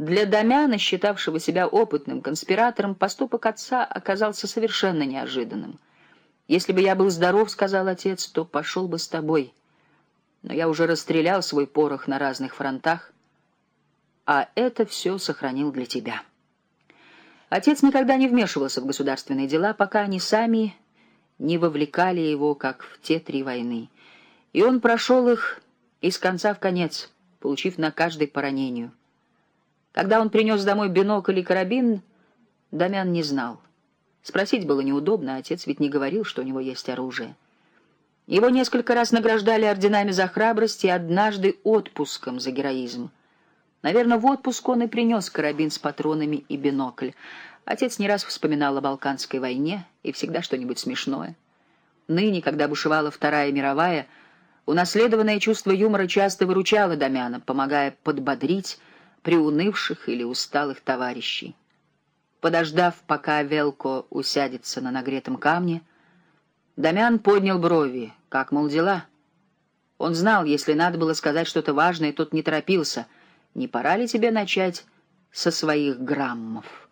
Для Дамяна, считавшего себя опытным конспиратором, поступок отца оказался совершенно неожиданным. «Если бы я был здоров, — сказал отец, — то пошел бы с тобой. Но я уже расстрелял свой порох на разных фронтах, а это все сохранил для тебя». Отец никогда не вмешивался в государственные дела, пока они сами не вовлекали его, как в те 3 войны. И он прошел их из конца в конец, получив на каждой по ранению. Когда он принес домой бинокль и карабин, Дамян не знал. Спросить было неудобно, отец ведь не говорил, что у него есть оружие. Его несколько раз награждали орденами за храбрость и однажды отпуском за героизм. Наверное, в отпуск он и принес карабин с патронами и бинокль. Отец не раз вспоминал о Балканской войне, и всегда что-нибудь смешное. Ныне, когда бушевала Вторая мировая, унаследованное чувство юмора часто выручало Дамяна, помогая подбодрить приунывших или усталых товарищей. Подождав, пока Велко усядется на нагретом камне, Дамян поднял брови, как, мол, дела. Он знал, если надо было сказать что-то важное, тот не торопился. Не пора ли тебе начать со своих граммов?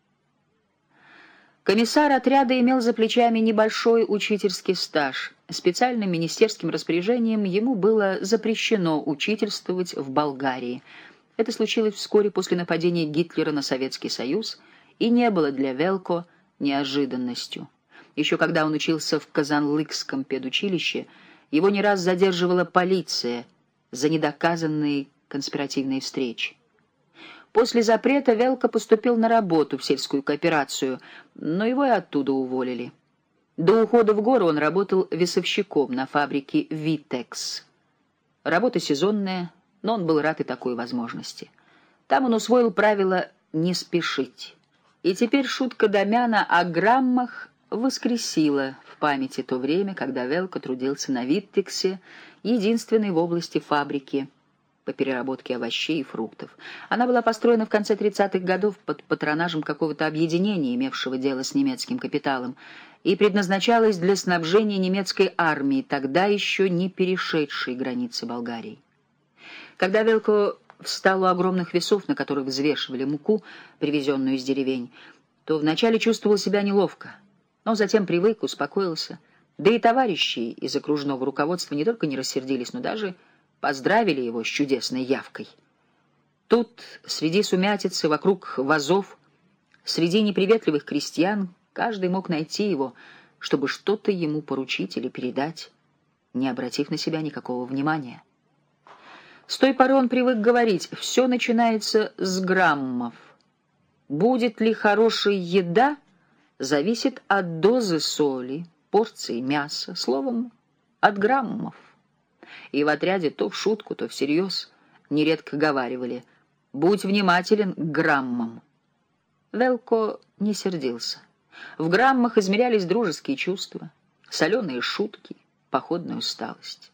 Комиссар отряда имел за плечами небольшой учительский стаж. Специальным министерским распоряжением ему было запрещено учительствовать в Болгарии. Это случилось вскоре после нападения Гитлера на Советский Союз и не было для Велко неожиданностью. Еще когда он учился в Казанлыкском педучилище, его не раз задерживала полиция за недоказанные конспиративные встречи. После запрета Велко поступил на работу в сельскую кооперацию, но его и оттуда уволили. До ухода в горы он работал весовщиком на фабрике «Витекс». Работа сезонная, но он был рад и такой возможности. Там он усвоил правило «не спешить». И теперь шутка Дамяна о граммах воскресила в памяти то время, когда Велко трудился на «Виттексе», единственной в области фабрики по переработке овощей и фруктов. Она была построена в конце 30-х годов под патронажем какого-то объединения, имевшего дело с немецким капиталом, и предназначалась для снабжения немецкой армии, тогда еще не перешедшей границы Болгарии. Когда Велко встал у огромных весов, на которых взвешивали муку, привезенную из деревень, то вначале чувствовал себя неловко, но затем привык, успокоился. Да и товарищи из окружного руководства не только не рассердились, но даже поздравили его с чудесной явкой. Тут, среди сумятицы, вокруг вазов, среди неприветливых крестьян, каждый мог найти его, чтобы что-то ему поручить или передать, не обратив на себя никакого внимания. С той поры он привык говорить: «Все начинается с граммов. Будет ли хорошая еда, зависит от дозы соли, порции мяса, словом, от граммов». И в отряде то в шутку, то всерьез нередко говаривали: «Будь внимателен к граммам». Велко не сердился. В граммах измерялись дружеские чувства, соленые шутки, походная усталость.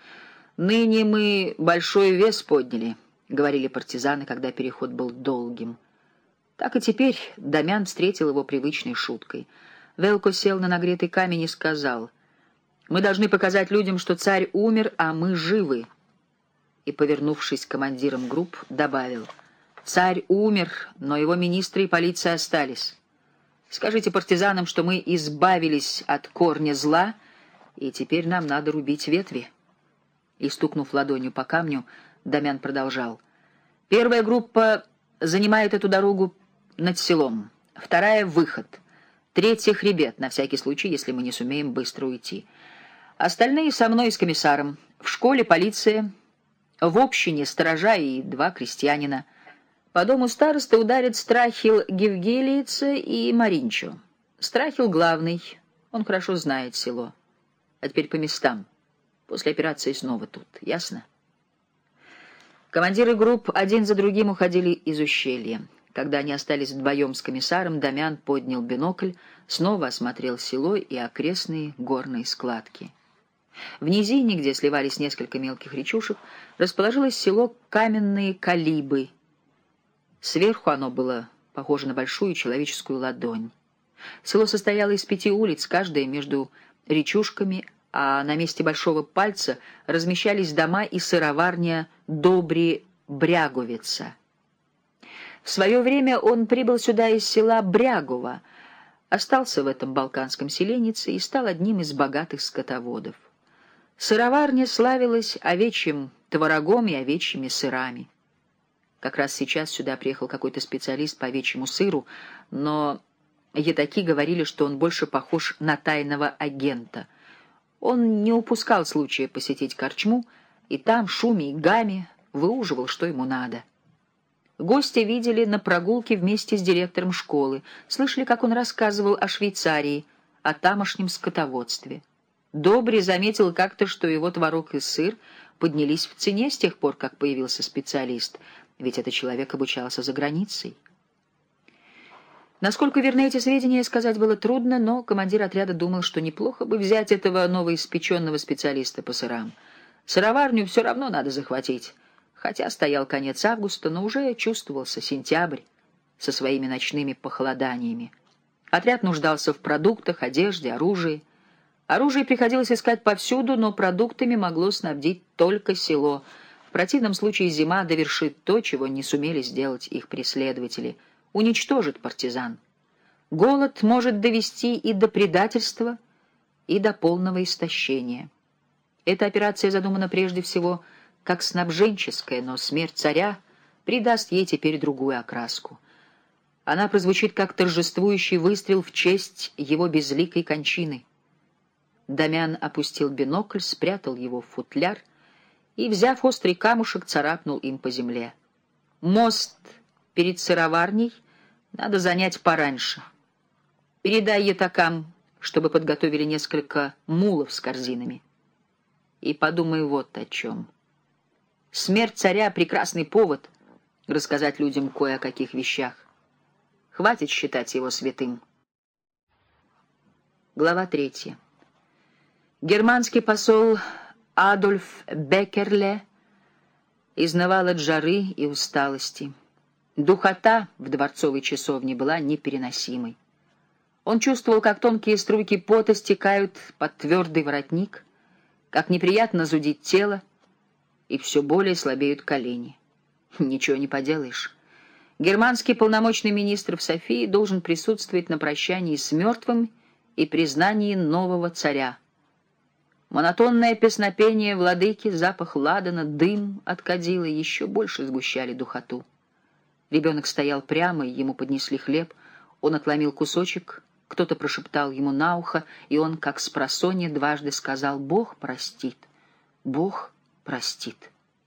«Ныне мы большой вес подняли», — говорили партизаны, когда переход был долгим. Так и теперь Дамян встретил его привычной шуткой. Велко сел на нагретый камень и сказал: «Мы должны показать людям, что царь умер, а мы живы». И, повернувшись к командирам групп, добавил: «Царь умер, но его министры и полиция остались. Скажите партизанам, что мы избавились от корня зла, и теперь нам надо рубить ветви». И, стукнув ладонью по камню, Дамян продолжал: «Первая группа занимает эту дорогу над селом, вторая — выход, третья — хребет, на всякий случай, если мы не сумеем быстро уйти. Остальные со мной и с комиссаром. В школе полиция, в общине сторожа и 2 крестьянина. По дому старосты ударят Страхил Гевгелица и Маринчо. Страхил главный, он хорошо знает село. А теперь по местам. После операции снова тут, ясно?» Командиры групп один за другим уходили из ущелья. Когда они остались вдвоем с комиссаром, Дамян поднял бинокль, снова осмотрел село и окрестные горные складки. В низине, где сливались несколько мелких речушек, расположилось село Каменные Калибы. Сверху оно было похоже на большую человеческую ладонь. Село состояло из 5 улиц, каждая между речушками, а на месте большого пальца размещались дома и сыроварня Добри Бряговица. В свое время он прибыл сюда из села Брягово, остался в этом балканском селенице и стал одним из богатых скотоводов. Сыроварня славилась овечьим творогом и овечьими сырами. Как раз сейчас сюда приехал какой-то специалист по овечьему сыру, но едоки говорили, что он больше похож на тайного агента. Он не упускал случая посетить корчму, и там, в шуме и гаме, выуживал, что ему надо. Гости видели на прогулке вместе с директором школы, слышали, как он рассказывал о Швейцарии, о тамошнем скотоводстве. Добрый заметил как-то, что его творог и сыр поднялись в цене с тех пор, как появился специалист, ведь этот человек обучался за границей. Насколько верны эти сведения, сказать было трудно, но командир отряда думал, что неплохо бы взять этого новоиспеченного специалиста по сырам. Сыроварню все равно надо захватить, хотя стоял конец августа, но уже чувствовался сентябрь со своими ночными похолоданиями. Отряд нуждался в продуктах, одежде, оружии. Оружие приходилось искать повсюду, но продуктами могло снабдить только село. В противном случае зима довершит то, чего не сумели сделать их преследователи — уничтожит партизан. Голод может довести и до предательства, и до полного истощения. Эта операция задумана прежде всего как снабженческая, но смерть царя придаст ей теперь другую окраску. Она прозвучит как торжествующий выстрел в честь его безликой кончины. Дамян опустил бинокль, спрятал его в футляр и, взяв острый камушек, царапнул им по земле. Мост перед сыроварней надо занять пораньше. Передай етакам, чтобы подготовили несколько мулов с корзинами. И подумай вот о чем. Смерть царя — прекрасный повод рассказать людям кое о каких вещах. Хватит считать его святым. Глава 3. Германский посол Адольф Беккерле изнывал от жары и усталости. Духота в дворцовой часовне была непереносимой. Он чувствовал, как тонкие струйки пота стекают под твердый воротник, как неприятно зудит тело, и все более слабеют колени. Ничего не поделаешь. Германский полномочный министр в Софии должен присутствовать на прощании с мертвым и признании нового царя. Монотонное песнопение владыки, запах ладана, дым от кадила еще больше сгущали духоту. Ребенок стоял прямо, и ему поднесли хлеб. Он отломил кусочек, кто-то прошептал ему на ухо, и он, как спросонья, дважды сказал: «Бог простит, Бог простит».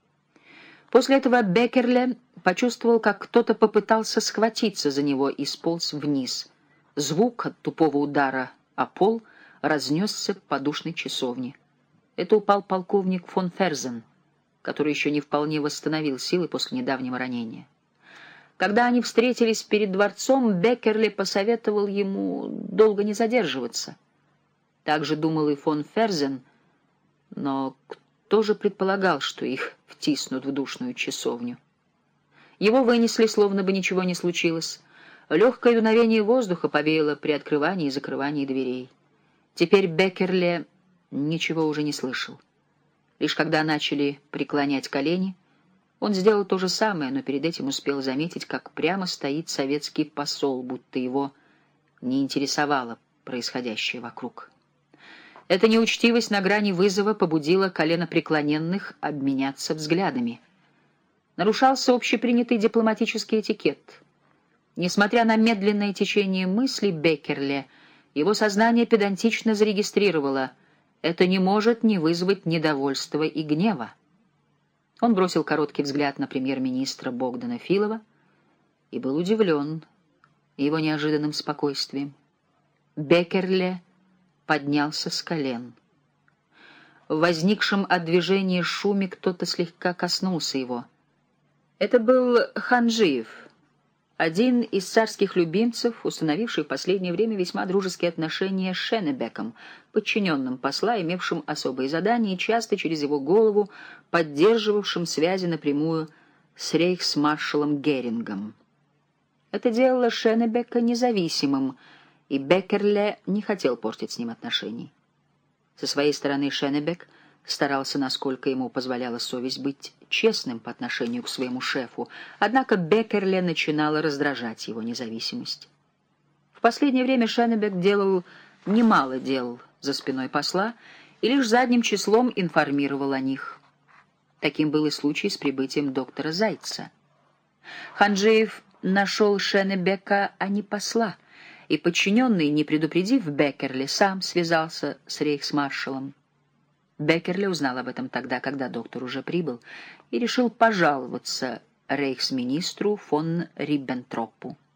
После этого Беккерле почувствовал, как кто-то попытался схватиться за него и сполз вниз. Звук от тупого удара о пол разнесся по душной часовне. Это упал полковник фон Ферзен, который еще не вполне восстановил силы после недавнего ранения. Когда они встретились перед дворцом, Беккерле посоветовал ему долго не задерживаться. Так же думал и фон Ферзен, но кто же предполагал, что их втиснут в душную часовню? Его вынесли, словно бы ничего не случилось. Легкое дуновение воздуха повеяло при открывании и закрывании дверей. Теперь Беккерле ничего уже не слышал. Лишь когда начали преклонять колени, он сделал то же самое, но перед этим успел заметить, как прямо стоит советский посол, будто его не интересовало происходящее вокруг. Эта неучтивость на грани вызова побудила коленопреклоненных обменяться взглядами. Нарушался общепринятый дипломатический этикет. Несмотря на медленное течение мыслей Беккерле, его сознание педантично зарегистрировало: это не может не вызвать недовольства и гнева. Он бросил короткий взгляд на премьер-министра Богдана Филова и был удивлен его неожиданным спокойствием. Беккерле поднялся с колен. В возникшем от движения шуме кто-то слегка коснулся его. Это был Ханжиев, один из царских любимцев, установивший в последнее время весьма дружеские отношения с Шеннебеком, подчиненным посла, имевшим особые задания и часто через его голову поддерживавшим связи напрямую с рейхсмаршалом Герингом. Это делало Шеннебека независимым, и Беккерле не хотел портить с ним отношений. Со своей стороны Шеннебек старался, насколько ему позволяла совесть, быть честным по отношению к своему шефу, однако Беккерле начинала раздражать его независимость. В последнее время Шеннебек делал немало дел за спиной посла и лишь задним числом информировал о них. Таким был и случай с прибытием доктора Зайца. Ханджиев нашел Шеннебека, а не посла, и подчиненный, не предупредив Беккерле, сам связался с рейхсмаршалом. Беккерле узнал об этом тогда, когда доктор уже прибыл, и решил пожаловаться рейхсминистру фон Риббентропу.